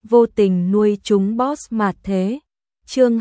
vô tình nuôi chúng boss mạt thế. Chương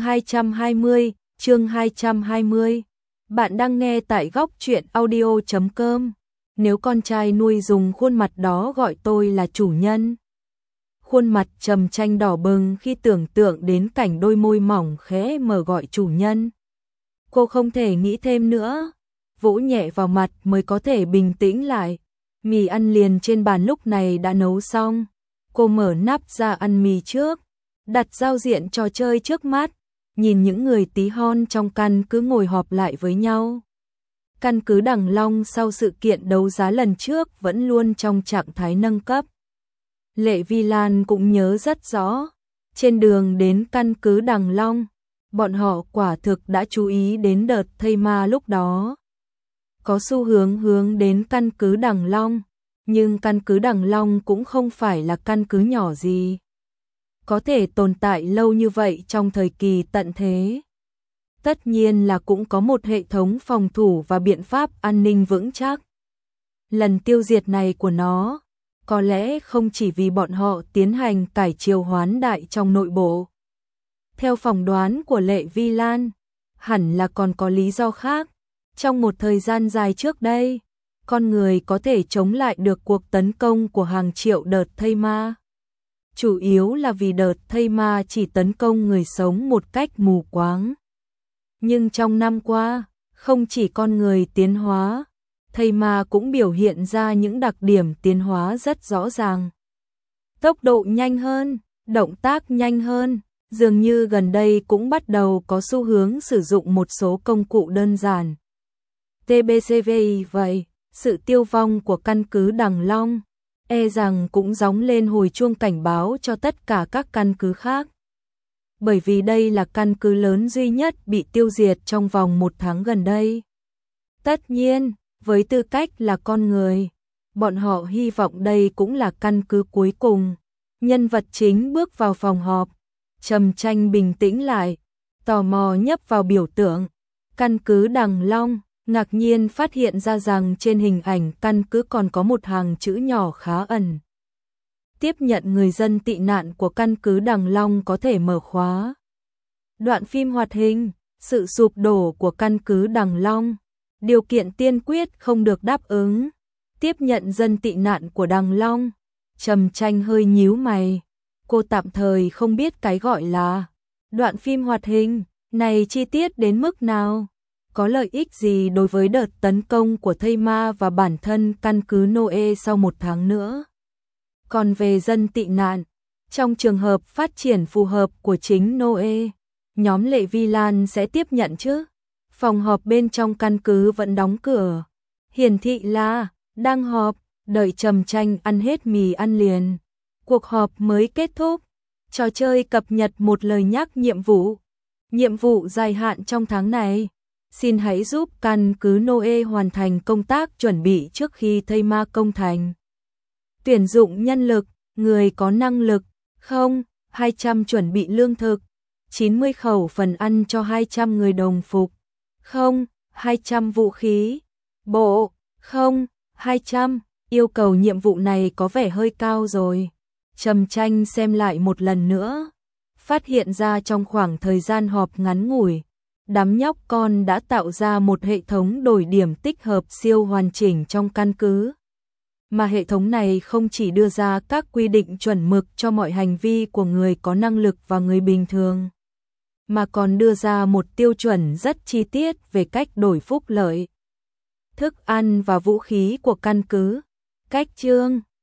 220. Bạn đang nghe tại góc truyện audio.com. Nếu con trai nuôi dùng khuôn mặt đó gọi tôi là chủ nhân. Khuôn mặt Trầm Tranh đỏ bừng khi tưởng tượng đến cảnh đôi môi mỏng khẽ mở gọi chủ nhân. Cô không thể nghĩ thêm nữa, vỗ nhẹ vào mặt mới có thể bình tĩnh lại. Mì ăn liền trên bàn lúc này đã nấu xong. Cô mở nắp ra ăn mì trước, đặt giao diện trò chơi trước mắt, nhìn những người tí hon trong căn cứ ngồi họp lại với nhau. Căn cứ Đằng Long sau sự kiện đấu giá lần trước vẫn luôn trong trạng thái nâng cấp. Lệ Vi Lan cũng nhớ rất rõ, trên đường đến căn cứ Đằng Long, bọn họ quả thực đã chú ý đến đợt thây ma lúc đó. Có xu hướng đến căn cứ Đằng Long, nhưng căn cứ Đằng Long cũng không phải là căn cứ nhỏ gì. Có thể tồn tại lâu như vậy trong thời kỳ tận thế. Tất nhiên là cũng có một hệ thống phòng thủ và biện pháp an ninh vững chắc. Lần tiêu diệt này của nó, có lẽ không chỉ vì bọn họ tiến hành cải triều hoán đại trong nội bộ. Theo phỏng đoán của Lệ Vi Lan, hẳn là còn có lý do khác. Trong một thời gian dài trước đây, con người có thể chống lại được cuộc tấn công của hàng triệu đợt thây ma. Chủ yếu là vì đợt thây ma chỉ tấn công người sống một cách mù quáng. Nhưng trong năm qua, không chỉ con người tiến hóa, thây ma cũng biểu hiện ra những đặc điểm tiến hóa rất rõ ràng. Tốc độ nhanh hơn, động tác nhanh hơn, dường như gần đây cũng bắt đầu có xu hướng sử dụng một số công cụ đơn giản. TBCVI vậy, sự tiêu vong của căn cứ Đằng Long, rằng cũng gióng lên hồi chuông cảnh báo cho tất cả các căn cứ khác. Bởi vì đây là căn cứ lớn duy nhất bị tiêu diệt trong vòng 1 tháng gần đây. Tất nhiên, với tư cách là con người, bọn họ hy vọng đây cũng là căn cứ cuối cùng. Nhân vật chính bước vào phòng họp, Trầm Tranh bình tĩnh lại, tò mò nhấp vào biểu tượng căn cứ Đằng Long, ngạc nhiên phát hiện ra rằng trên hình ảnh căn cứ còn có một hàng chữ nhỏ khá ẩn. Tiếp nhận người dân tị nạn của căn cứ Đằng Long có thể mở khóa. Đoạn phim hoạt hình, sự sụp đổ của căn cứ Đằng Long, điều kiện tiên quyết không được đáp ứng. Tiếp nhận dân tị nạn của Đằng Long. Trầm Tranh hơi nhíu mày, cô tạm thời không biết cái gọi là đoạn phim hoạt hình này chi tiết đến mức nào, có lợi ích gì đối với đợt tấn công của thây ma và bản thân căn cứ Noe sau 1 tháng nữa. Còn về dân tị nạn, trong trường hợp phát triển phù hợp của chính Noe, nhóm Lệ Vi Lan sẽ tiếp nhận chứ. Phòng họp bên trong căn cứ vẫn đóng cửa, hiển thị là đang họp. Đợi Trầm Tranh ăn hết mì ăn liền, cuộc họp mới kết thúc. Trò chơi cập nhật một lời nhắc nhiệm vụ. Nhiệm vụ dài hạn trong tháng này. Xin hãy giúp căn cứ Noe hoàn thành công tác chuẩn bị trước khi thây ma công thành. Tuyển dụng nhân lực, người có năng lực, 200 chuẩn bị lương thực, 90 khẩu phần ăn cho 200 người đồng phục, 200 vũ khí, bộ, 200. Yêu cầu nhiệm vụ này có vẻ hơi cao rồi. Trầm Tranh xem lại một lần nữa, phát hiện ra trong khoảng thời gian họp ngắn ngủi, đám nhóc con đã tạo ra một hệ thống đổi điểm tích hợp siêu hoàn chỉnh trong căn cứ. Mà hệ thống này không chỉ đưa ra các quy định chuẩn mực cho mọi hành vi của người có năng lực và người bình thường, mà còn đưa ra một tiêu chuẩn rất chi tiết về cách đổi phúc lợi, thức ăn và vũ khí của căn cứ. Cách chương